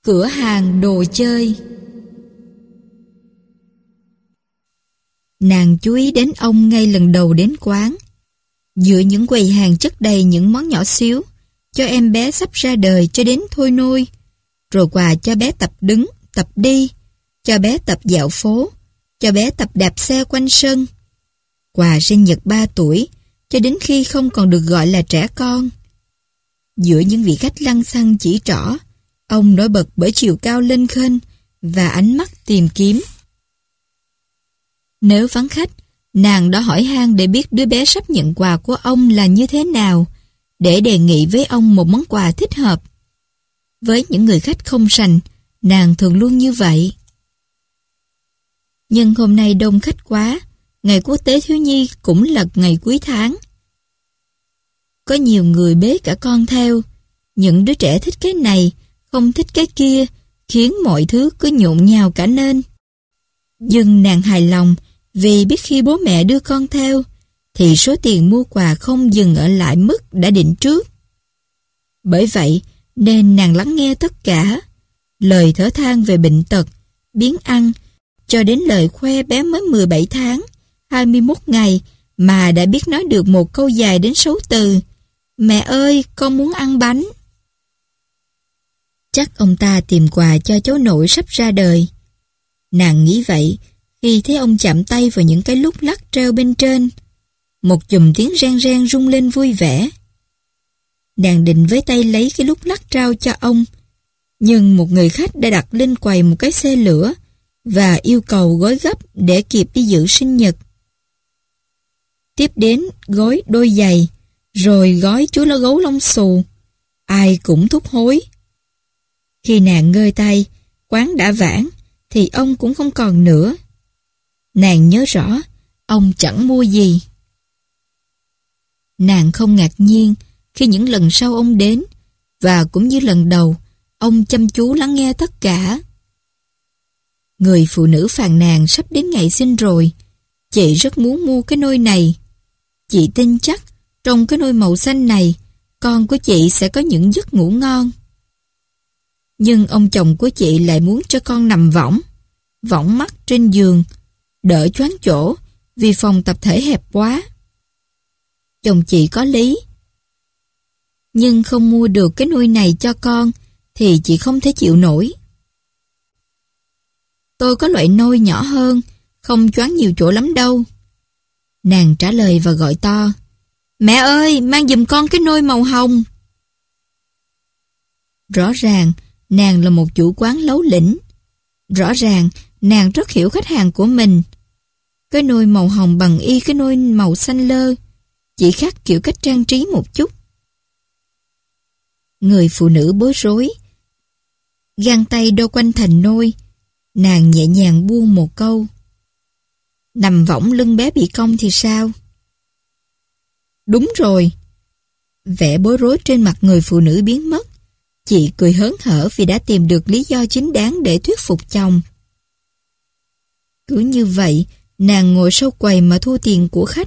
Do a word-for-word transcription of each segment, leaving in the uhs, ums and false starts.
Cửa hàng đồ chơi. Nàng chú ý đến ông ngay lần đầu đến quán. Giữa những quầy hàng chất đầy những món nhỏ xíu, cho em bé sắp ra đời cho đến thôi nôi, rồi quà cho bé tập đứng, tập đi, cho bé tập dạo phố, cho bé tập đạp xe quanh sân. Quà sinh nhật ba tuổi, cho đến khi không còn được gọi là trẻ con. Giữa những vị khách lăng xăng chỉ trỏ, ông nổi bật bởi chiều cao lên khênh và ánh mắt tìm kiếm. Nếu vắng khách, nàng đã hỏi han để biết đứa bé sắp nhận quà của ông là như thế nào, để đề nghị với ông một món quà thích hợp. Với những người khách không sành, nàng thường luôn như vậy. Nhưng hôm nay đông khách quá, ngày quốc tế thiếu nhi cũng là ngày cuối tháng. Có nhiều người bế cả con theo, những đứa trẻ thích cái này, không thích cái kia, khiến mọi thứ cứ nhộn nhào cả nên. Nhưng nàng hài lòng vì biết khi bố mẹ đưa con theo, thì số tiền mua quà không dừng ở lại mức đã định trước. Bởi vậy nên nàng lắng nghe tất cả, lời thở than về bệnh tật, biếng ăn, cho đến lời khoe bé mới mười bảy tháng, hai mươi mốt ngày mà đã biết nói được một câu dài đến sáu từ: mẹ ơi, con muốn ăn bánh. Chắc ông ta tìm quà cho cháu nội sắp ra đời. Nàng nghĩ vậy khi thấy ông chạm tay vào những cái lúc lắc treo bên trên. Một chùm tiếng reng reng rung lên vui vẻ. Nàng định với tay lấy cái lúc lắc trao cho ông, nhưng một người khách đã đặt lên quầy một cái xe lửa và yêu cầu gói gấp để kịp đi dự sinh nhật. Tiếp đến gói đôi giày, rồi gói chú lá gấu lông xù. Ai cũng thúc hối. Khi nàng ngơi tay, quán đã vãn, thì ông cũng không còn nữa. Nàng nhớ rõ, ông chẳng mua gì. Nàng không ngạc nhiên khi những lần sau ông đến, và cũng như lần đầu, ông chăm chú lắng nghe tất cả. Người phụ nữ phàn nàn sắp đến ngày sinh rồi, chị rất muốn mua cái nôi này. Chị tin chắc trong cái nôi màu xanh này, con của chị sẽ có những giấc ngủ ngon. Nhưng ông chồng của chị lại muốn cho con nằm võng, võng mắt trên giường, đỡ choáng chỗ vì phòng tập thể hẹp quá. Chồng chị có lý. Nhưng không mua được cái nôi này cho con thì chị không thể chịu nổi. Tôi có loại nôi nhỏ hơn, không choáng nhiều chỗ lắm đâu. Nàng trả lời và gọi to: mẹ ơi, mang giùm con cái nôi màu hồng. Rõ ràng nàng là một chủ quán lấu lĩnh. Rõ ràng nàng rất hiểu khách hàng của mình. Cái nôi màu hồng bằng y cái nôi màu xanh lơ, chỉ khác kiểu cách trang trí một chút. Người phụ nữ bối rối, găng tay đo quanh thành nôi. Nàng nhẹ nhàng buông một câu: nằm võng lưng bé bị cong thì sao? Đúng rồi. Vẻ bối rối trên mặt người phụ nữ biến mất. Chị cười hớn hở vì đã tìm được lý do chính đáng để thuyết phục chồng. Cứ như vậy, nàng ngồi sau quầy mà thu tiền của khách.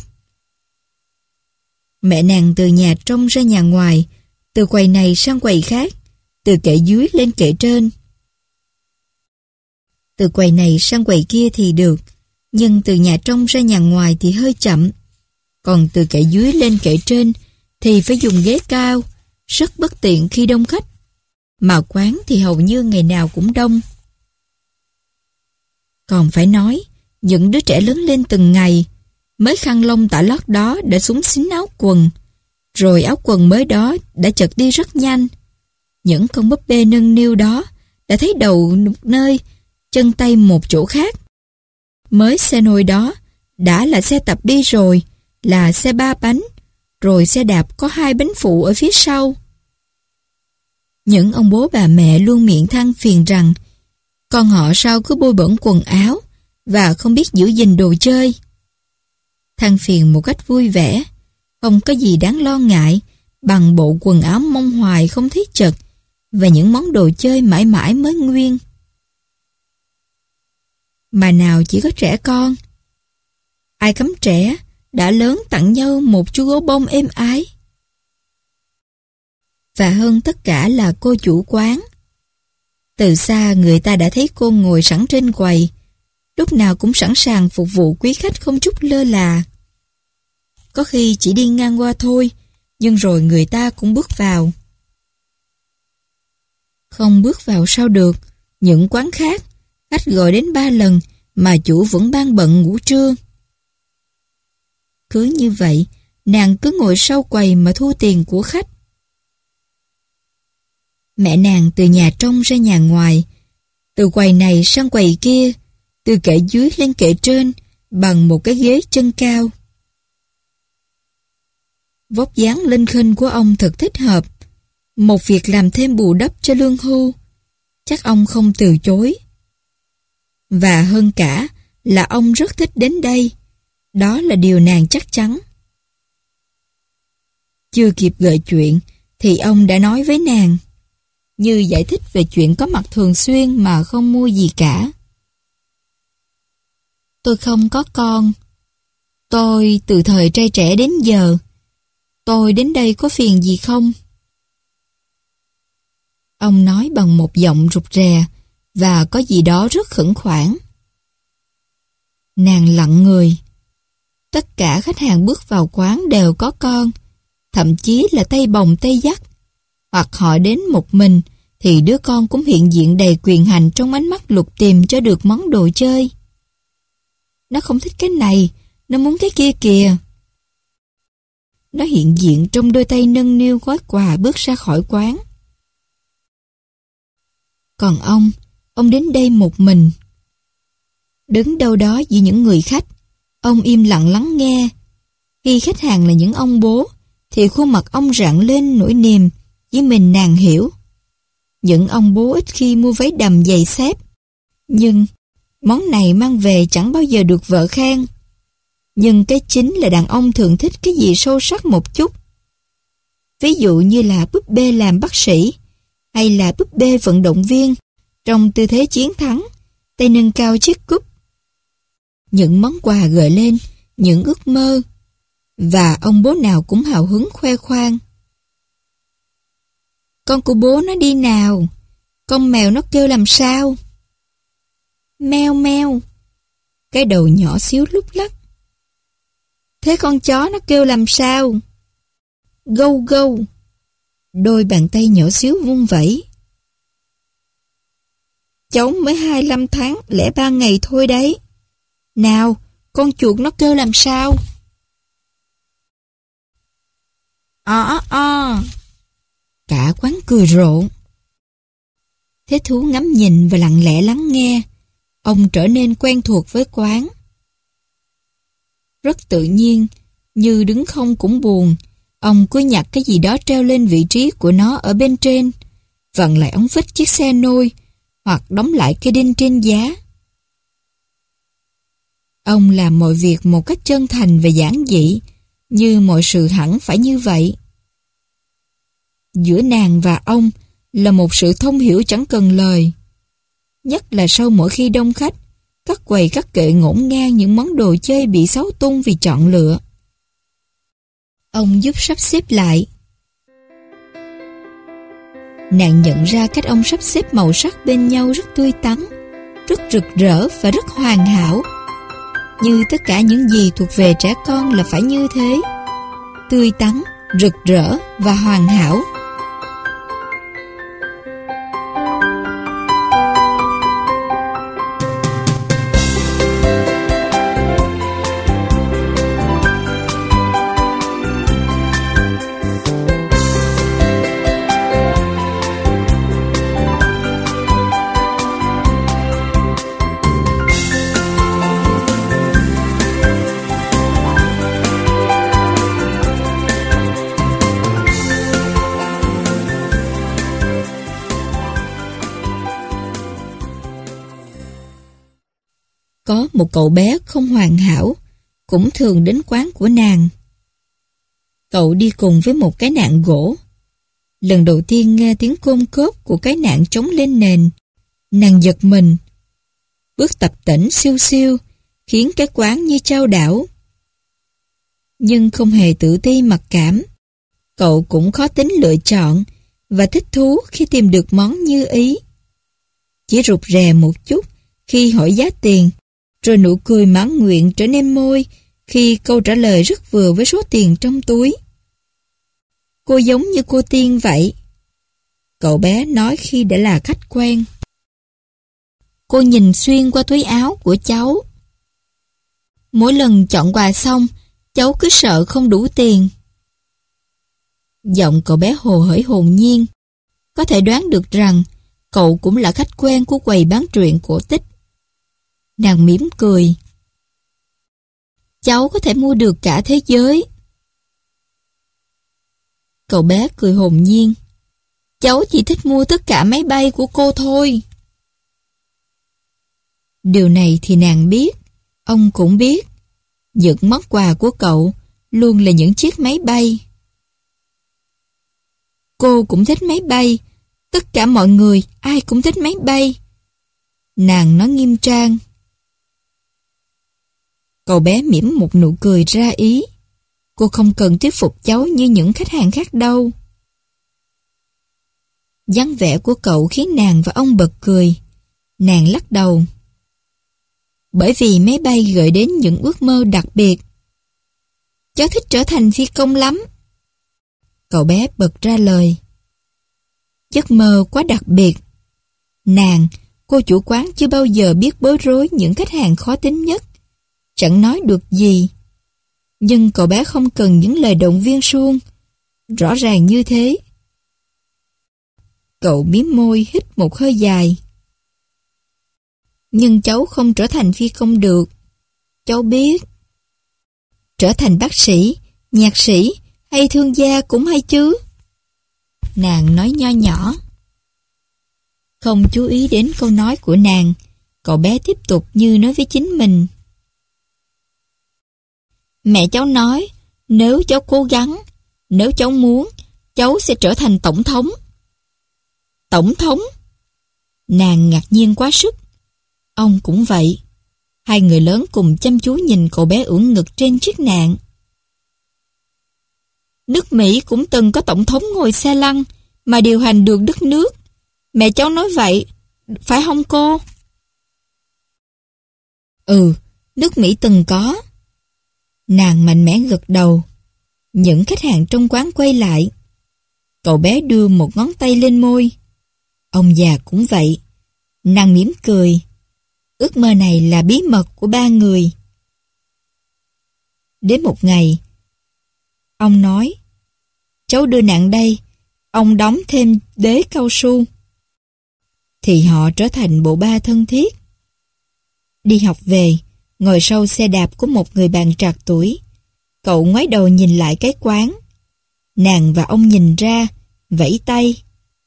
Mẹ nàng từ nhà trong ra nhà ngoài, từ quầy này sang quầy khác, từ kệ dưới lên kệ trên. Từ quầy này sang quầy kia thì được, nhưng từ nhà trong ra nhà ngoài thì hơi chậm. Còn từ kệ dưới lên kệ trên thì phải dùng ghế cao, rất bất tiện khi đông khách. Mà quán thì hầu như ngày nào cũng đông. Còn phải nói, những đứa trẻ lớn lên từng ngày, mới khăn lông tả lót đó đã súng xính áo quần, rồi áo quần mới đó đã chật đi rất nhanh. Những con búp bê nâng niu đó đã thấy đầu một nơi, chân tay một chỗ khác. Mới xe nôi đó đã là xe tập đi rồi, là xe ba bánh, rồi xe đạp có hai bánh phụ ở phía sau. Những ông bố bà mẹ luôn miệng than phiền rằng con họ sao cứ bôi bẩn quần áo và không biết giữ gìn đồ chơi. Than phiền một cách vui vẻ, không có gì đáng lo ngại bằng bộ quần áo mong hoài không thấy chật và những món đồ chơi mãi mãi mới nguyên. Mà nào chỉ có trẻ con. Ai cấm trẻ đã lớn tặng nhau một chú gấu bông êm ái. Và hơn tất cả là cô chủ quán. Từ xa người ta đã thấy cô ngồi sẵn trên quầy, lúc nào cũng sẵn sàng phục vụ quý khách không chút lơ là. Có khi chỉ đi ngang qua thôi, nhưng rồi người ta cũng bước vào. Không bước vào sao được, những quán khác, khách gọi đến ba lần mà chủ vẫn đang bận ngủ trưa. Cứ như vậy, nàng cứ ngồi sau quầy mà thu tiền của khách. Mẹ nàng từ nhà trong ra nhà ngoài, từ quầy này sang quầy kia, từ kệ dưới lên kệ trên, bằng một cái ghế chân cao. Vóc dáng lênh khênh của ông thật thích hợp, một việc làm thêm bù đắp cho lương hưu, chắc ông không từ chối. Và hơn cả là ông rất thích đến đây, đó là điều nàng chắc chắn. Chưa kịp gợi chuyện thì ông đã nói với nàng, như giải thích về chuyện có mặt thường xuyên mà không mua gì cả. Tôi không có con. Tôi từ thời trai trẻ đến giờ. Tôi đến đây có phiền gì không? Ông nói bằng một giọng rụt rè và có gì đó rất khẩn khoản. Nàng lặng người. Tất cả khách hàng bước vào quán đều có con, thậm chí là tay bồng tay dắt, hoặc họ đến một mình thì đứa con cũng hiện diện đầy quyền hành trong ánh mắt lục tìm cho được món đồ chơi. Nó không thích cái này, nó muốn cái kia kìa. Nó hiện diện trong đôi tay nâng niu gói quà bước ra khỏi quán. Còn ông, ông đến đây một mình. Đứng đâu đó giữa những người khách, ông im lặng lắng nghe. Khi khách hàng là những ông bố, thì khuôn mặt ông rạng lên nỗi niềm, chỉ mình nàng hiểu. Những ông bố ít khi mua váy đầm giày xếp, nhưng món này mang về chẳng bao giờ được vợ khen. Nhưng cái chính là đàn ông thường thích cái gì sâu sắc một chút. Ví dụ như là búp bê làm bác sĩ, hay là búp bê vận động viên, trong tư thế chiến thắng, tay nâng cao chiếc cúp. Những món quà gợi lên những ước mơ, và ông bố nào cũng hào hứng khoe khoang. Con của bố nó đi nào? Con mèo nó kêu làm sao? Meo meo. Cái đầu nhỏ xíu lúc lắc. Thế con chó nó kêu làm sao? Gâu gâu. Đôi bàn tay nhỏ xíu vung vẩy. Cháu mới hai mươi lăm tháng lẻ ba ngày thôi đấy. Nào, con chuột nó kêu làm sao? O o. Cả quán cười rộ. Thế thú ngắm nhìn và lặng lẽ lắng nghe. Ông trở nên quen thuộc với quán. Rất tự nhiên, như đứng không cũng buồn, ông cứ nhặt cái gì đó treo lên vị trí của nó ở bên trên, vặn lại ống vít chiếc xe nôi, hoặc đóng lại cây đinh trên giá. Ông làm mọi việc một cách chân thành và giản dị, như mọi sự hẳn phải như vậy. Giữa nàng và ông là một sự thông hiểu chẳng cần lời. Nhất là sau mỗi khi đông khách, các quầy các kệ ngổn ngang những món đồ chơi bị xáo tung vì chọn lựa. Ông giúp sắp xếp lại. Nàng nhận ra cách ông sắp xếp màu sắc bên nhau rất tươi tắn, rất rực rỡ và rất hoàn hảo. Như tất cả những gì thuộc về trẻ con là phải như thế. Tươi tắn, rực rỡ và hoàn hảo. Có một cậu bé không hoàn hảo, cũng thường đến quán của nàng. Cậu đi cùng với một cái nạng gỗ. Lần đầu tiên nghe tiếng côn cốp của cái nạng trống lên nền, nàng giật mình. Bước tập tễnh siêu siêu, khiến cái quán như chao đảo. Nhưng không hề tự ti mặc cảm. Cậu cũng khó tính lựa chọn, và thích thú khi tìm được món như ý. chỉ rụt rè một chút khi hỏi giá tiền, rồi nụ cười mãn nguyện trở nên môi khi câu trả lời rất vừa với số tiền trong túi. Cô giống như cô Tiên vậy, cậu bé nói khi đã là khách quen. Cô nhìn xuyên qua túi áo của cháu. Mỗi lần chọn quà xong, cháu cứ sợ không đủ tiền. Giọng cậu bé hồ hởi hồn nhiên. Có thể đoán được rằng cậu cũng là khách quen của quầy bán truyện cổ tích. Nàng mỉm cười. Cháu có thể mua được cả thế giới. Cậu bé cười hồn nhiên. Cháu chỉ thích mua tất cả máy bay của cô thôi. Điều này thì nàng biết, ông cũng biết. Những món quà của cậu luôn là những chiếc máy bay. Cô cũng thích máy bay. Tất cả mọi người, ai cũng thích máy bay. Nàng nói nghiêm trang. Cậu bé mỉm một nụ cười ra ý. Cô không cần thuyết phục cháu như những khách hàng khác đâu. Dáng vẻ của cậu khiến nàng và ông bật cười. Nàng lắc đầu. Bởi vì máy bay gợi đến những ước mơ đặc biệt. Cháu thích trở thành phi công lắm. Cậu bé bật ra lời. Giấc mơ quá đặc biệt. Nàng, cô chủ quán chưa bao giờ biết bối rối những khách hàng khó tính nhất. Chẳng nói được gì. Nhưng cậu bé không cần những lời động viên suông. Rõ ràng như thế. Cậu mím môi hít một hơi dài. Nhưng cháu không trở thành phi công được. Cháu biết. Trở thành bác sĩ, nhạc sĩ hay thương gia cũng hay chứ. Nàng nói nho nhỏ. Không chú ý đến câu nói của nàng, cậu bé tiếp tục như nói với chính mình. Mẹ cháu nói, nếu cháu cố gắng, nếu cháu muốn, cháu sẽ trở thành tổng thống. Tổng thống? Nàng ngạc nhiên quá sức. Ông cũng vậy. Hai người lớn cùng chăm chú nhìn cậu bé ưỡn ngực trên chiếc nạng. Nước Mỹ cũng từng có tổng thống ngồi xe lăn mà điều hành được đất nước. Mẹ cháu nói vậy, phải không cô? Ừ, nước Mỹ từng có. Nàng mạnh mẽ gật đầu. Những khách hàng trong quán quay lại. Cậu bé đưa một ngón tay lên môi. Ông già cũng vậy. Nàng mỉm cười. Ước mơ này là bí mật của ba người. Đến một ngày, ông nói, cháu đưa nạn đây, ông đóng thêm đế cao su. Thì họ trở thành bộ ba thân thiết. Đi học về, ngồi sau xe đạp của một người bạn trạc tuổi. Cậu ngoái đầu nhìn lại cái quán. Nàng và ông nhìn ra, vẫy tay.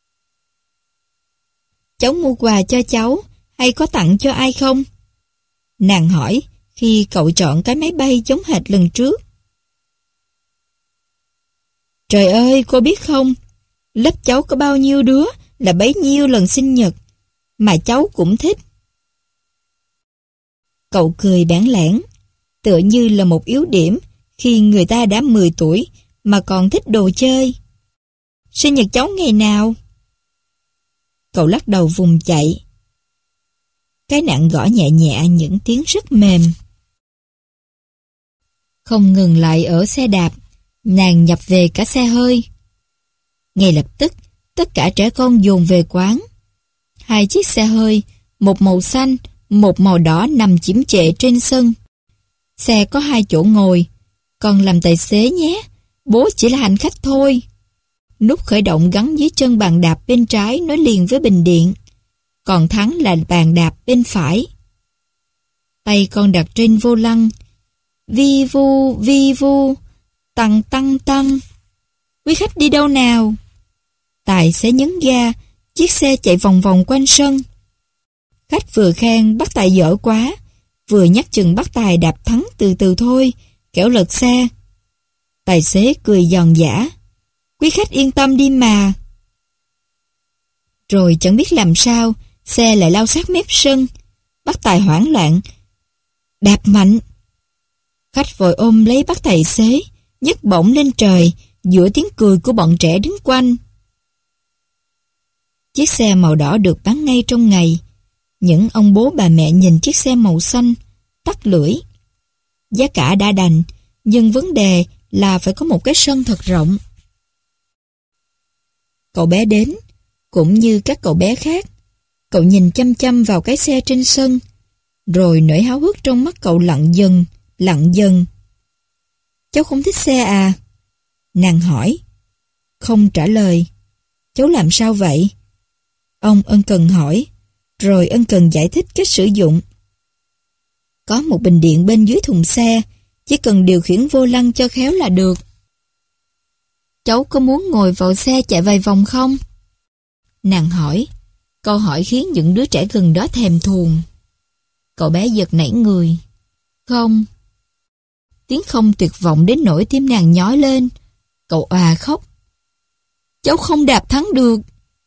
Cháu mua quà cho cháu, hay có tặng cho ai không? Nàng hỏi khi cậu chọn cái máy bay giống hệt lần trước. Trời ơi, cô biết không? Lớp cháu có bao nhiêu đứa là bấy nhiêu lần sinh nhật, mà cháu cũng thích. Cậu cười bản lẻn, tựa như là một yếu điểm khi người ta đã mười tuổi mà còn thích đồ chơi. Sinh nhật cháu ngày nào? Cậu lắc đầu vùng chạy. Cái nạng gõ nhẹ nhẹ những tiếng rất mềm. Không ngừng lại ở xe đạp, nàng nhập về cả xe hơi. Ngay lập tức, tất cả trẻ con dồn về quán. Hai chiếc xe hơi, một màu xanh, một màu đỏ nằm chiếm trệ trên sân. Xe có hai chỗ ngồi, còn làm tài xế nhé, bố chỉ là hành khách thôi. Nút khởi động gắn dưới chân bàn đạp bên trái nối liền với bình điện, còn thắng là bàn đạp bên phải. Tay con đặt trên vô lăng. Vi vu, vi vu, tăng tăng tăng. Quý khách đi đâu nào? Tài xế nhấn ga, chiếc xe chạy vòng vòng quanh sân. Khách vừa khen bác Tài giỏi quá, vừa nhắc chừng bác Tài đạp thắng từ từ thôi, kẻo lật xe. Tài xế cười giòn giã. Quý khách yên tâm đi mà. Rồi chẳng biết làm sao, xe lại lao sát mép sân. Bác Tài hoảng loạn, đạp mạnh. Khách vội ôm lấy bác tài xế, nhấc bổng lên trời, giữa tiếng cười của bọn trẻ đứng quanh. Chiếc xe màu đỏ được bán ngay trong ngày, Những ông bố bà mẹ nhìn chiếc xe màu xanh, tắt lưỡi. Giá cả đã đành, nhưng vấn đề là phải có một cái sân thật rộng. Cậu bé đến, cũng như các cậu bé khác. Cậu nhìn chăm chăm vào cái xe trên sân, rồi nỗi háo hức trong mắt cậu lặng dần, lặng dần. Cháu không thích xe à? Nàng hỏi. Không trả lời. Cháu làm sao vậy? Ông ân cần hỏi, rồi ân cần giải thích cách sử dụng. Có một bình điện bên dưới thùng xe, chỉ cần điều khiển vô lăng cho khéo là được. Cháu có muốn ngồi vào xe chạy vài vòng không? Nàng hỏi. Câu hỏi khiến những đứa trẻ gần đó thèm thuồng. Cậu bé giật nảy người. Không. Tiếng không tuyệt vọng đến nỗi tim nàng nhói lên. Cậu òa khóc. Cháu không đạp thắng được.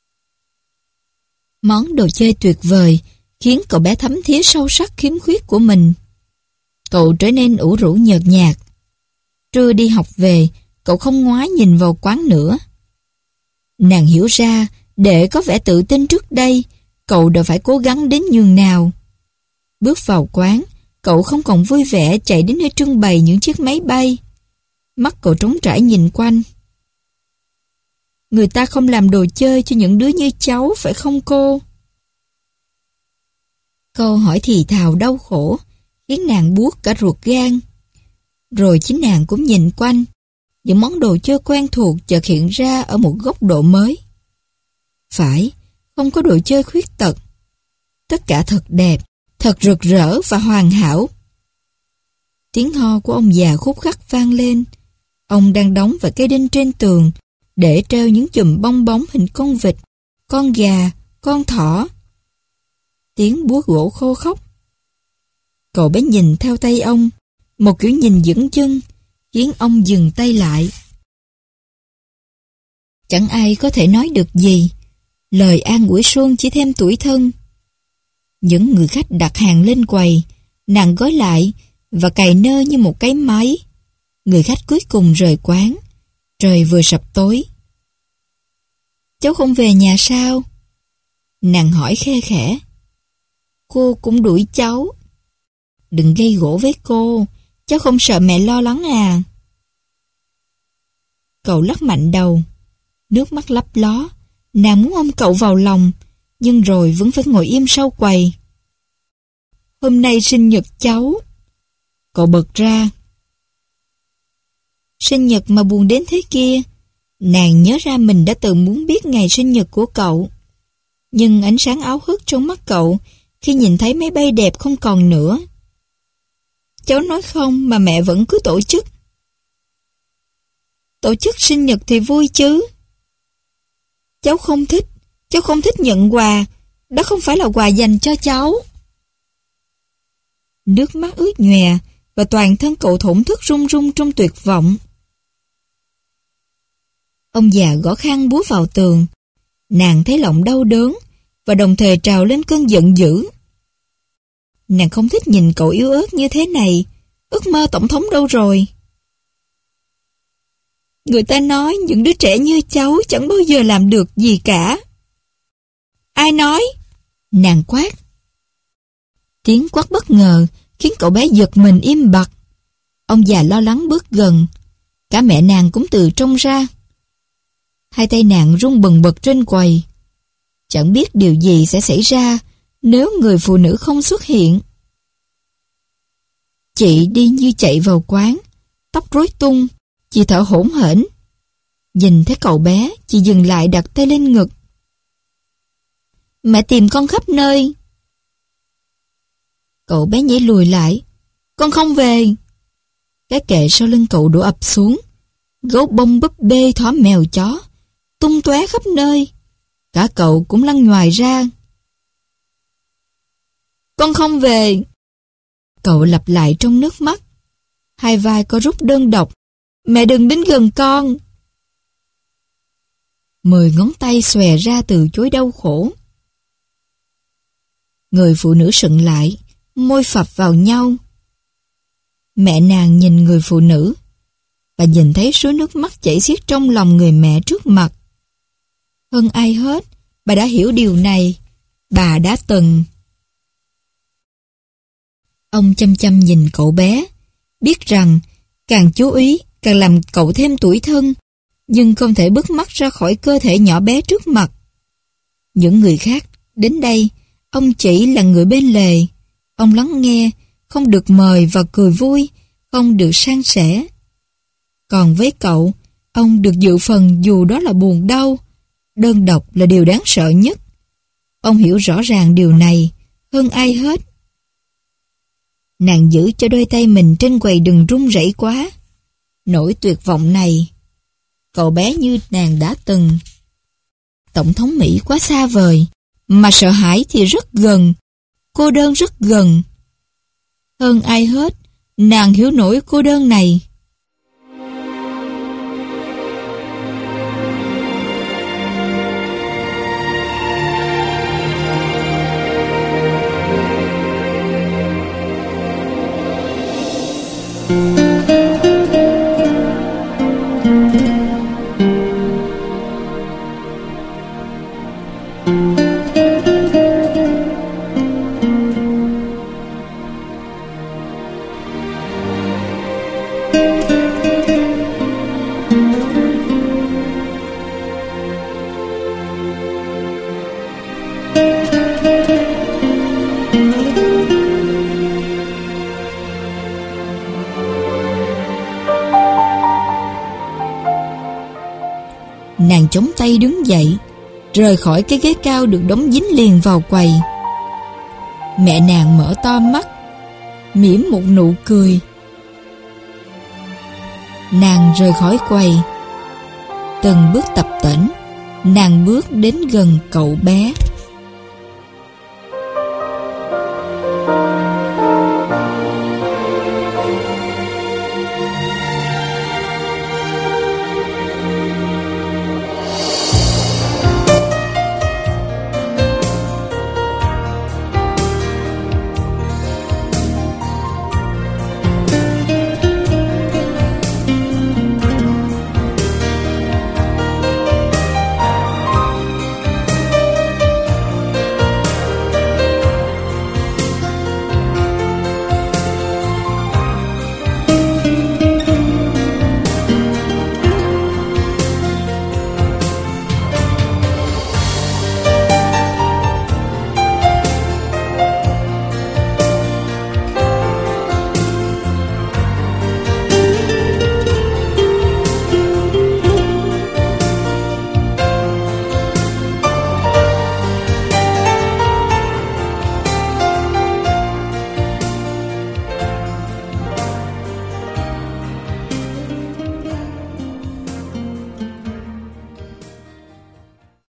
Món đồ chơi tuyệt vời khiến cậu bé thấm thía sâu sắc khiếm khuyết của mình. Cậu trở nên ủ rũ nhợt nhạt. Trưa đi học về, cậu không ngoái nhìn vào quán nữa. Nàng hiểu ra, để có vẻ tự tin trước đây, cậu đã phải cố gắng đến nhường nào. Bước vào quán, cậu không còn vui vẻ chạy đến nơi trưng bày những chiếc máy bay. Mắt cậu trống trải nhìn quanh. Người ta không làm đồ chơi cho những đứa như cháu, phải không cô? Câu hỏi thì thào đau khổ, khiến nàng buốt cả ruột gan. Rồi chính nàng cũng nhìn quanh. Những món đồ chơi quen thuộc chợt hiện ra ở một góc độ mới. Phải, không có đồ chơi khuyết tật. Tất cả thật đẹp, thật rực rỡ và hoàn hảo. Tiếng ho của ông già khúc khắc vang lên. Ông đang đóng vào cây đinh trên tường để treo những chùm bong bóng hình con vịt, con gà, con thỏ. Tiếng búa gỗ khô khóc. Cậu bé nhìn theo tay ông, một kiểu nhìn dửng dưng, khiến ông dừng tay lại. Chẳng ai có thể nói được gì. Lời an ủi suông chỉ thêm tủi thân. Những người khách đặt hàng lên quầy, nàng gói lại và cài nơ như một cái máy. Người khách cuối cùng rời quán. Trời vừa sập tối. Cháu không về nhà sao? Nàng hỏi khe khẽ. Cô cũng đuổi cháu. Đừng gây gổ với cô, cháu không sợ mẹ lo lắng à? Cậu lắc mạnh đầu, nước mắt lấp ló. Nàng muốn ôm cậu vào lòng, nhưng rồi vẫn phải ngồi im sau quầy. Hôm nay sinh nhật cháu. Cậu bật ra. Sinh nhật mà buồn đến thế kia. Nàng nhớ ra mình đã từng muốn biết ngày sinh nhật của cậu. Nhưng ánh sáng áo hức trong mắt cậu khi nhìn thấy máy bay đẹp không còn nữa. Cháu nói không mà mẹ vẫn cứ tổ chức. Tổ chức sinh nhật thì vui chứ. Cháu không thích, cháu không thích nhận quà. Đó không phải là quà dành cho cháu. Nước mắt ướt nhòe và toàn thân cậu thổn thức run run trong tuyệt vọng. Ông già gõ khang búa vào tường. Nàng thấy lòng đau đớn và đồng thời trào lên cơn giận dữ. Nàng không thích nhìn cậu yếu ớt như thế này. Ước mơ tổng thống đâu rồi? Người ta nói những đứa trẻ như cháu chẳng bao giờ làm được gì cả. Ai nói? Nàng quát. Tiếng quát bất ngờ khiến cậu bé giật mình im bặt. Ông già lo lắng bước gần. Cả mẹ nàng cũng từ trong ra. Hai tay nàng run bần bật trên quầy. Chẳng biết điều gì sẽ xảy ra nếu người phụ nữ không xuất hiện. Chị đi như chạy vào quán, tóc rối tung, chị thở hổn hển. Nhìn thấy cậu bé, chị dừng lại đặt tay lên ngực. Mẹ tìm con khắp nơi. Cậu bé nhảy lùi lại. Con không về. Cái kệ sau lưng cậu đổ ập xuống. Gấu bông búp bê thỏ mèo chó tung tóe khắp nơi. Cả cậu cũng lăn nhoài ra. Con không về. Cậu lặp lại trong nước mắt. Hai vai có rút đơn độc. Mẹ đừng đến gần con. Mười ngón tay xòe ra từ chối đau khổ. Người phụ nữ sững lại, môi phập vào nhau. Mẹ nàng nhìn người phụ nữ. Bà nhìn thấy số nước mắt chảy xiết trong lòng người mẹ trước mặt. Hơn ai hết, bà đã hiểu điều này. Bà đã từng Ông chăm chăm nhìn cậu bé, biết rằng càng chú ý càng làm cậu thêm tủi thân, nhưng không thể bước mắt ra khỏi cơ thể nhỏ bé trước mặt. Những người khác đến đây, ông chỉ là người bên lề. Ông lắng nghe, không được mời và cười vui, không được san sẻ. Còn với cậu, ông được dự phần dù đó là buồn đau. Đơn độc là điều đáng sợ nhất. Ông hiểu rõ ràng điều này hơn ai hết. Nàng giữ cho đôi tay mình trên quầy đừng run rẩy quá. Nỗi tuyệt vọng này, cậu bé như nàng đã từng. Tổng thống Mỹ quá xa vời, mà sợ hãi thì rất gần, cô đơn rất gần. Hơn ai hết, nàng hiểu nỗi cô đơn này. Nàng chống tay đứng dậy, rời khỏi cái ghế cao được đóng dính liền vào quầy. Mẹ nàng mở to mắt, mỉm một nụ cười. Nàng rời khỏi quầy. Từng bước tập tễnh, nàng bước đến gần cậu bé.